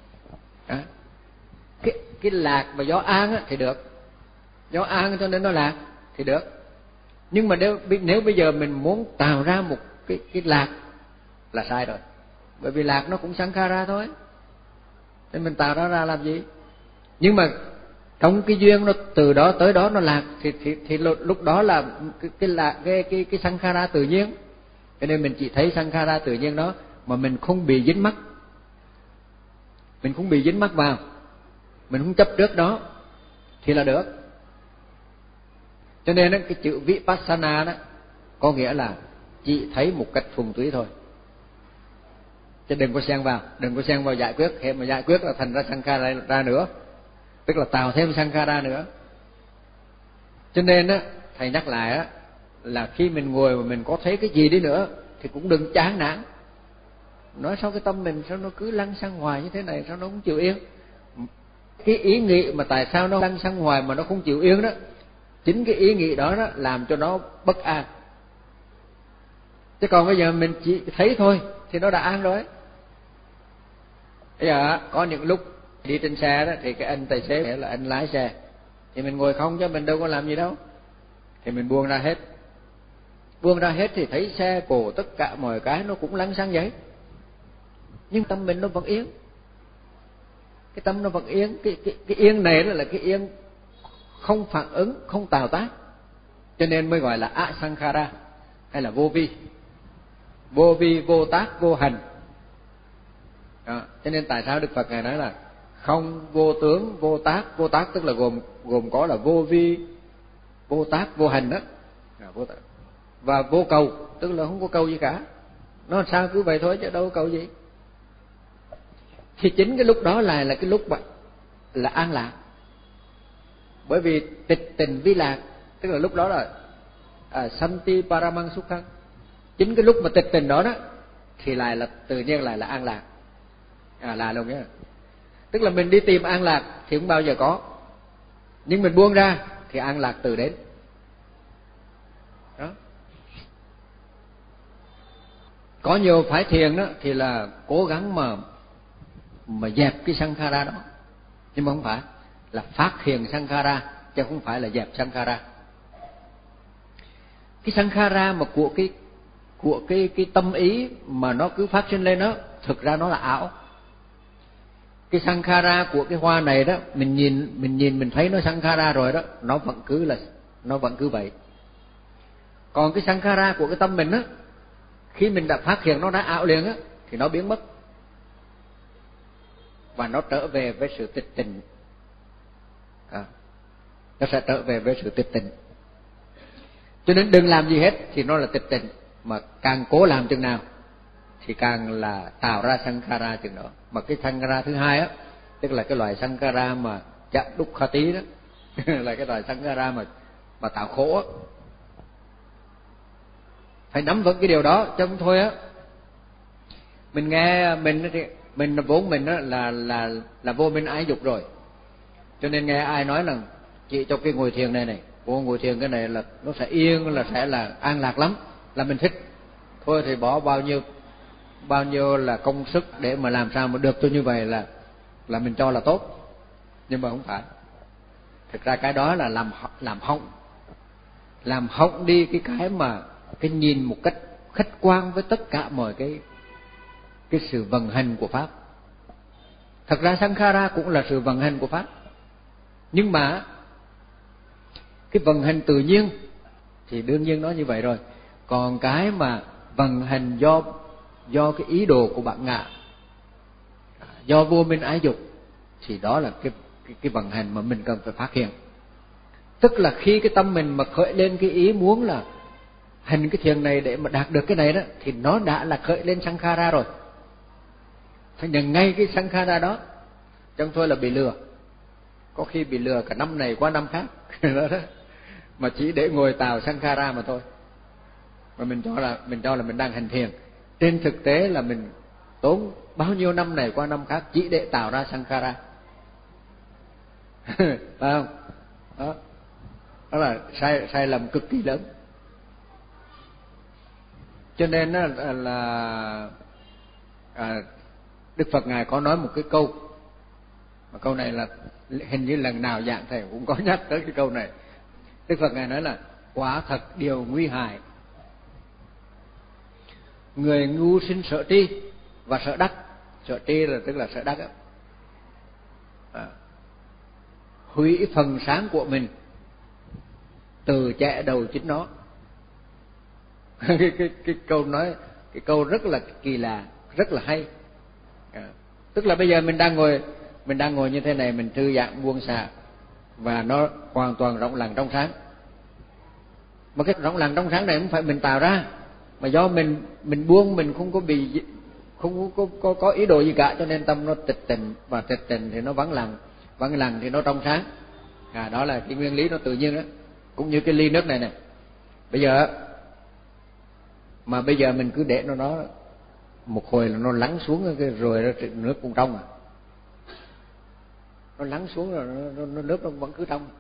Cái lạc mà gió an á thì được, gió an cho nên nó lạc thì được. Nhưng mà nếu bây giờ mình muốn tạo ra một cái lạc là sai rồi, bởi vì lạc nó cũng sankhara thôi, nên mình tạo ra làm gì. Nhưng mà trong cái duyên nó từ đó tới đó nó lạc thì lúc đó là cái sankhara tự nhiên. Cho nên mình chỉ thấy sankhara tự nhiên đó, mà mình không bị dính mắc, mình không bị dính mắc vào, mình không chấp trước đó thì là được. Cho nên cái chữ vipassana đó có nghĩa là chỉ thấy một cách thuần túy thôi, chứ đừng có xen vào giải quyết. Hệ mà giải quyết là thành ra sankhara ra nữa, tức là tạo thêm sankhara nữa. Cho nên á, thầy nhắc lại á, là khi mình ngồi mà mình có thấy cái gì đi nữa thì cũng đừng chán nản. Nói sao cái tâm mình sao nó cứ lăn xăng hoài như thế này, sao nó không chịu yên. Cái ý nghĩ mà tại sao nó lăn xăng hoài mà nó không chịu yên đó, chính cái ý nghĩ đó làm cho nó bất an. Chứ còn bây giờ mình chỉ thấy thôi thì nó đã an rồi. Bây giờ có những lúc đi trên xe đó thì cái anh tài xế nghĩa là anh lái xe, thì mình ngồi không chứ mình đâu có làm gì đâu, thì mình buông ra hết. Buông ra hết thì thấy xe cộ tất cả mọi cái nó cũng lăn xăng vậy, nhưng tâm mình nó vẫn yên. Cái tâm nó vẫn yên. Cái yên này là cái yên không phản ứng, không tạo tác, cho nên mới gọi là asankhara hay là vô vi. Vô vi, vô tác, vô hành. Cho nên tại sao Đức Phật ngài nói là không vô tướng, vô tác. Vô tác tức là gồm có là vô vi, vô tác, vô hành đó. Và vô cầu, tức là không có cầu gì cả, nó sao cứ vậy thôi chứ đâu có cầu gì. Thì chính cái lúc đó là cái lúc mà là an lạc, bởi vì tịch tình vi lạc, tức là lúc đó là santi paramang sukhang. Chính cái lúc mà tịch tình đó thì lại là tự nhiên lại là an lạc. Là luôn nhá. Tức là mình đi tìm an lạc thì không bao giờ có, nhưng mình buông ra thì an lạc tự đến đó. Có nhiều phái thiền đó thì là cố gắng mà dẹp cái sankhara đó, nhưng mà không phải, là phát hiện sankhara chứ không phải là dẹp sankhara. Cái sankhara mà của cái tâm ý mà nó cứ phát sinh lên đó, thực ra nó là ảo. Cái sankhara của cái hoa này đó, mình nhìn mình thấy nó sankhara rồi đó, nó vẫn cứ vậy. Còn cái sankhara của cái tâm mình á, khi mình đã phát hiện nó đã ảo liền á, thì nó biến mất và nó trở về với sự tịch tịnh. Nó sẽ trở về với sự tịch tịnh. Cho nên đừng làm gì hết thì nó là tịch tịnh, mà càng cố làm chừng nào thì càng là tạo ra sankhara chừng đó. Mà cái sankhara thứ hai á, tức là cái loại sankhara mà chạm đúc kha tí đó là cái loại sankhara mà tạo khổ á. Phải nắm vững cái điều đó chứ không thôi á. Mình nghe mình vốn mình á là vô minh ái dục rồi, cho nên nghe ai nói là chỉ cho cái ngồi thiền này Cô ngồi thiền cái này là nó sẽ yên, là sẽ là an lạc lắm, là mình thích. Thôi thì bỏ bao nhiêu là công sức để mà làm sao mà được cho như vậy là mình cho là tốt. Nhưng mà không phải. Thực ra cái đó là làm hỏng đi cái nhìn một cách khách quan với tất cả mọi cái sự vận hành của pháp. Thật ra Sankhara cũng là sự vận hành của pháp, nhưng mà cái vận hành tự nhiên thì đương nhiên nó như vậy rồi. Còn cái mà vận hành do cái ý đồ của bản ngã, do vô minh ái dục, thì đó là cái vận hành mà mình cần phải phát hiện. Tức là khi cái tâm mình mà khởi lên cái ý muốn là hành cái thiền này để mà đạt được cái này đó, thì nó đã là khởi lên Sankhara rồi. Phải nhận ngay cái Sankhara đó, chẳng thôi là bị lừa. Có khi bị lừa cả năm này qua năm khác mà chỉ để ngồi tạo Sankhara mà thôi. Mà mình cho là mình đang hành thiền. Trên thực tế là mình tốn bao nhiêu năm này qua năm khác chỉ để tạo ra Sankhara. Phải không? Đó là sai lầm cực kỳ lớn. Cho nên là Đức Phật Ngài có nói một cái câu, mà câu này là hình như lần nào giảng thầy cũng có nhắc tới cái câu này. Đức Phật Ngài nói là quả thật điều nguy hại, người ngu sinh sợ tri và sợ đắc. Sợ tri là tức là sợ đắc á. Hủy phần sáng của mình từ chẻ đầu chính nó. cái câu nói, cái câu rất là kỳ lạ, rất là hay. Tức là bây giờ mình đang ngồi như thế này, mình thư giãn buông xả và nó hoàn toàn rộng lặng trong sáng. Mà cái rộng lặng trong sáng này không phải mình tạo ra, mà do mình buông, mình không có ý đồ gì cả, cho nên tâm nó tịch tịnh, và tịch tịnh thì nó vắng lặng thì nó trong sáng. Đó là cái nguyên lý nó tự nhiên đó. Cũng như cái ly nước này bây giờ mình cứ để nó một hồi là nó lắng xuống rồi nước cũng trong nó lắng xuống rồi nó nước nó vẫn cứ trong.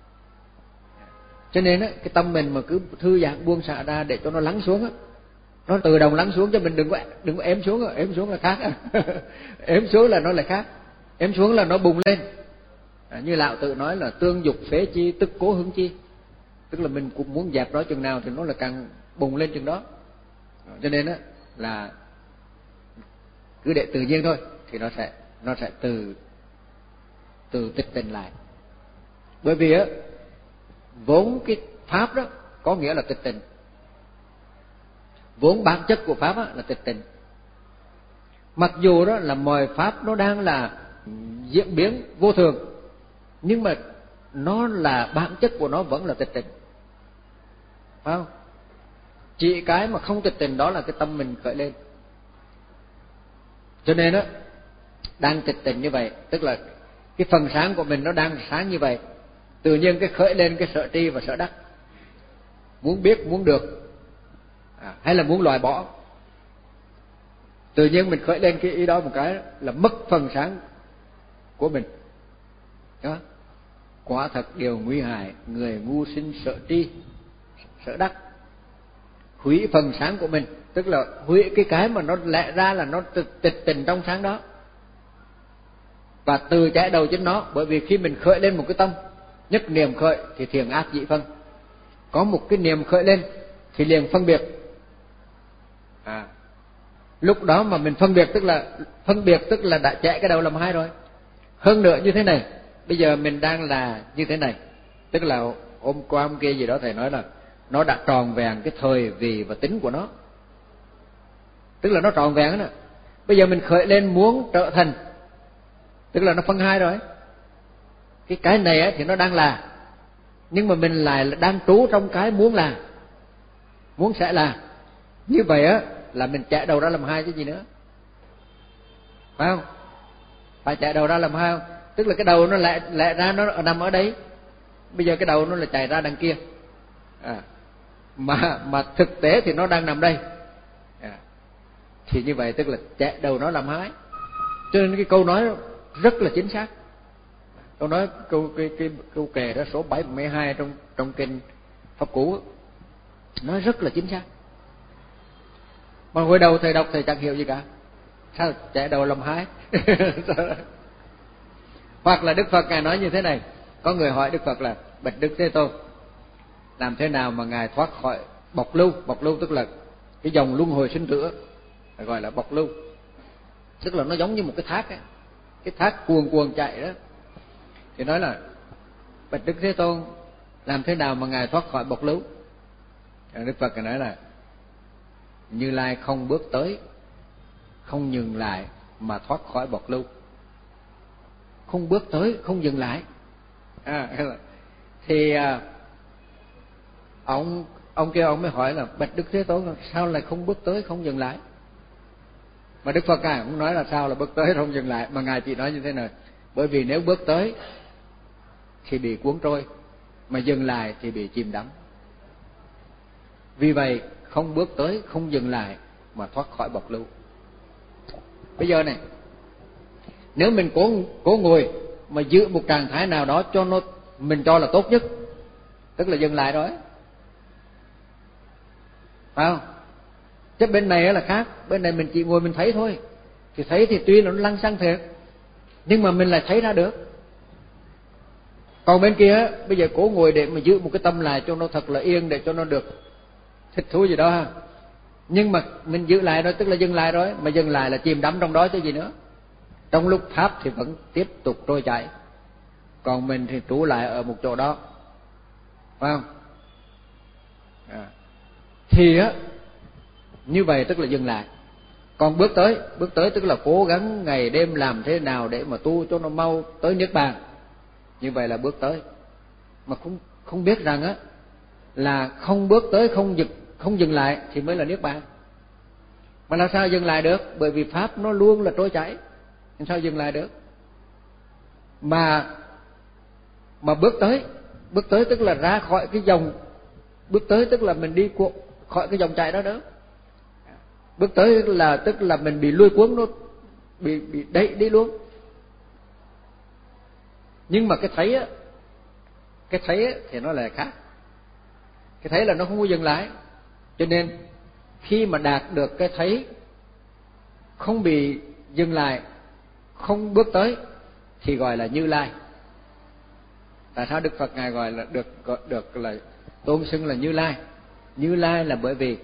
Cho nên cái tâm mình mà cứ thư giãn buông xả ra để cho nó lắng xuống nó tự động lắng xuống, cho mình đừng có ém xuống là khác. Ém xuống là nó lại khác, ém xuống là nó bùng lên. Như Lão Tử nói là tương dục phế chi tức cố hứng chi, tức là mình cũng muốn dẹp đó chừng nào thì nó là càng bùng lên chừng đó. Cho nên là cứ để tự nhiên thôi thì nó sẽ từ tịch tịnh lại. Bởi vì vốn cái pháp đó có nghĩa là tịch tịnh, vốn bản chất của pháp là tịch tịnh. Mặc dù đó là mọi pháp nó đang là diễn biến vô thường, nhưng mà nó là bản chất của nó vẫn là tịch tịnh, phải không? Chỉ cái mà không tịch tịnh đó là cái tâm mình khởi lên. Cho nên đang tịch tịnh như vậy, tức là cái phần sáng của mình nó đang sáng như vậy, tự nhiên cái khởi lên cái sợ tri và sợ đắc, muốn biết muốn được hay là muốn loại bỏ, tự nhiên mình khởi lên cái ý đó một cái là mất phần sáng của mình đó. Quả thật điều nguy hại, người ngu sinh sợ tri sợ đắc. Hủy phần sáng của mình, tức là hủy cái mà nó lẽ ra là nó tịch tịnh trong sáng đó, và từ chẻ đầu chính nó. Bởi vì khi mình khởi lên một cái tâm, nhất niệm khởi thì thiền ác dị phân, có một cái niệm khởi lên thì liền phân biệt. Lúc đó mà mình phân biệt tức là đã chẻ cái đầu làm hai rồi. Hơn nữa như thế này, bây giờ mình đang là như thế này, tức là hôm qua hôm kia gì đó thầy nói là nó đã tròn vẹn cái thời vì và tính của nó, tức là nó tròn vẹn đó. Bây giờ mình khởi lên muốn trở thành, tức là nó phân hai rồi. Cái này thì nó đang là, nhưng mà mình lại đang trú trong cái muốn là, muốn sẽ là. Như vậy là mình chạy đầu ra làm hai chứ gì nữa, phải không? Phải chạy đầu ra làm hai không? Tức là cái đầu nó lẽ ra nó nằm ở đấy, bây giờ cái đầu nó là chạy ra đằng kia, mà thực tế thì nó đang nằm đây. Thì như vậy tức là chạy đầu nó làm hai. Cho nên cái câu nói rất là chính xác. Tôi nói câu kệ đó số 72 trong kinh Pháp Cú nói rất là chính xác. Mà hồi đầu thầy đọc thầy chẳng hiểu gì cả, sao chạy đầu làm hái. Hoặc là Đức Phật ngài nói như thế này, có người hỏi Đức Phật là bạch Đức Thế Tôn, làm thế nào mà ngài thoát khỏi bộc lưu tức là cái dòng luân hồi sinh tử, gọi là bộc lưu, tức là nó giống như một cái thác ấy, cái thác cuồn chạy đó. Thì nói là bạch Đức Thế Tôn, làm thế nào mà ngài thoát khỏi bộc lưu? Đức Phật nói là Như Lai không bước tới, không dừng lại mà thoát khỏi bộc lưu. Không bước tới, không dừng lại. Thì ông kia ông mới hỏi là bạch Đức Thế Tôn, sao lại không bước tới, không dừng lại? Mà Đức Phật ngài cũng nói là sao là bước tới không dừng lại, mà ngài chỉ nói như thế này: bởi vì nếu bước tới thì bị cuốn trôi, mà dừng lại thì bị chìm đắm. Vì vậy không bước tới, không dừng lại mà thoát khỏi bộc lưu. Bây giờ này, nếu mình cố ngồi mà giữ một trạng thái nào đó cho nó mình cho là tốt nhất, tức là dừng lại rồi, phải không? Chứ bên này là khác, bên này mình chỉ ngồi mình thấy thôi, thì thấy thì tuy nó lăng xăng thiệt, nhưng mà mình lại thấy ra được. Còn bên kia bây giờ cố ngồi để mà giữ một cái tâm lại cho nó thật là yên, để cho nó được thích thú gì đó ha. Nhưng mà mình giữ lại rồi, tức là dừng lại rồi, mà dừng lại là chìm đắm trong đó chứ gì nữa. Trong lúc pháp thì vẫn tiếp tục trôi chảy, còn mình thì trú lại ở một chỗ đó, phải không? Thì á, như vậy tức là dừng lại. Còn bước tới tức là cố gắng ngày đêm làm thế nào để mà tu cho nó mau tới niết bàn. Như vậy là bước tới. Mà không biết rằng á là không bước tới, không dừng lại thì mới là niết bàn. Mà làm sao dừng lại được? Bởi vì pháp nó luôn là trôi chảy, làm sao dừng lại được? Mà bước tới tức là ra khỏi cái dòng, bước tới tức là mình đi khỏi cái dòng chảy đó nữa. Bước tới tức là mình bị lôi cuốn, nó bị đẩy đi luôn. Nhưng mà cái thấy thì nó là khác. Cái thấy là nó không có dừng lại. Cho nên khi mà đạt được cái thấy không bị dừng lại, không bước tới thì gọi là Như Lai. Tại sao Đức Phật ngài gọi là được là tôn xưng là Như Lai? Như Lai là bởi vì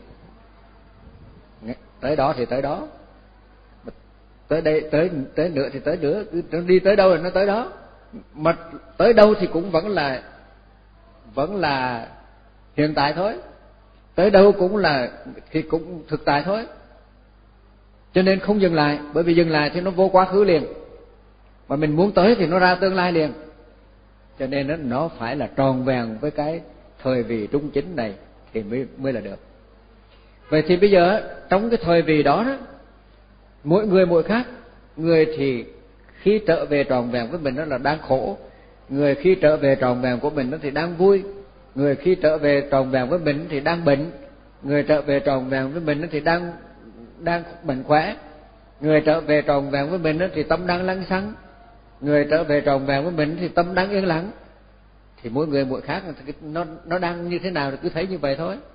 tới đó thì tới đó, tới đây tới nữa thì tới nữa, nó đi tới đâu thì nó tới đó, mà tới đâu thì cũng vẫn là hiện tại thôi, tới đâu cũng thực tại thôi. Cho nên không dừng lại, bởi vì dừng lại thì nó vô quá khứ liền, mà mình muốn tới thì nó ra tương lai liền. Cho nên nó phải là tròn vẹn với cái thời vị trung chính này thì mới là được. Vậy thì bây giờ trong cái thời vị đó, mỗi người mỗi khác. Người thì khi trở về tròn vẹn với mình đó là đang khổ, người khi trở về tròn vẹn của mình đó thì đang vui, người khi trở về tròn vẹn với mình thì đang bệnh, người trở về tròn vẹn với mình thì đang mạnh khỏe, người trở về tròn vẹn với mình thì tâm đang lắng xăng, người trở về tròn vẹn với mình thì tâm đang yên lặng. Thì mỗi người mỗi khác, nó đang như thế nào thì cứ thấy như vậy thôi,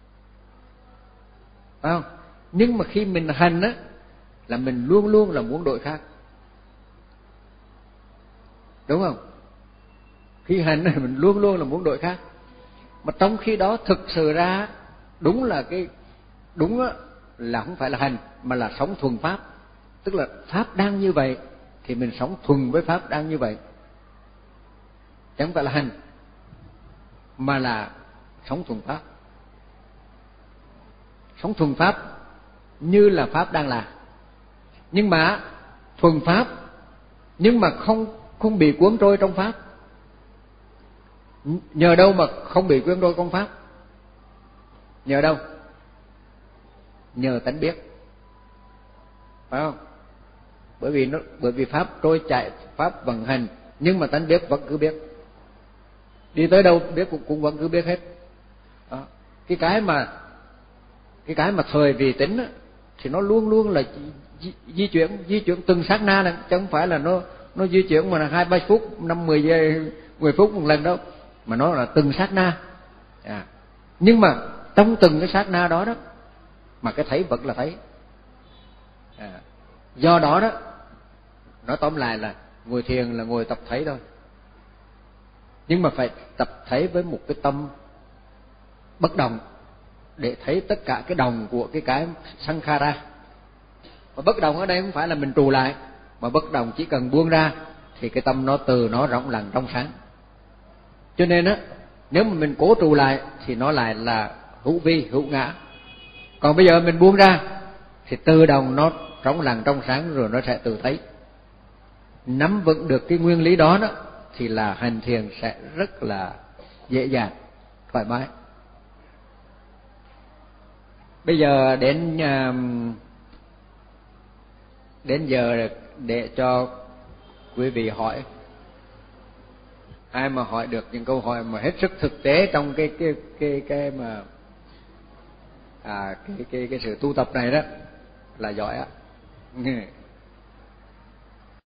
phải không? Nhưng mà khi mình hành á là mình luôn luôn là muốn đổi khác, đúng không? Khi hành mình luôn luôn là muốn đổi khác. Mà trong khi đó thực sự ra đúng á là không phải là hành, mà là sống thuần pháp. Tức là pháp đang như vậy thì mình sống thuần với pháp đang như vậy, chẳng không phải là hành mà là sống thuần pháp. Sống thuần pháp như là pháp đang là, nhưng mà thuần pháp nhưng mà không bị cuốn trôi trong pháp. Nhờ đâu mà không bị cuốn trôi trong pháp? Nhờ đâu? Nhờ tánh biết, phải không? Bởi vì pháp trôi chạy, pháp vận hành, nhưng mà tánh biết vẫn cứ biết, đi tới đâu biết cũng vẫn cứ biết hết. Đó. Cái mà thời vì tính á, thì nó luôn luôn là di chuyển từng sát na này, chứ không phải là nó di chuyển mà là 2-3 phút, 5-10 giây, 10 phút một lần đâu, mà nó là từng sát na. Nhưng mà trong từng cái sát na đó đó mà cái thấy vẫn là thấy. Do đó đó, nói tóm lại là ngồi thiền là ngồi tập thấy thôi, nhưng mà phải tập thấy với một cái tâm bất động, để thấy tất cả cái đồng của cái sankhara. Mà bất động ở đây không phải là mình trù lại, mà bất động chỉ cần buông ra thì cái tâm nó từ nó rộng lặng trong sáng. Cho nên á, nếu mà mình cố trù lại thì nó lại là hữu vi hữu ngã. Còn bây giờ mình buông ra thì tự động nó rộng lặng trong sáng, rồi nó sẽ tự thấy. Nắm vững được cái nguyên lý đó đó thì là hành thiền sẽ rất là dễ dàng, thoải mái. Bây giờ đến giờ để cho quý vị hỏi. Ai mà hỏi được những câu hỏi mà hết sức thực tế trong cái mà cái sự tu tập này đó là giỏi á.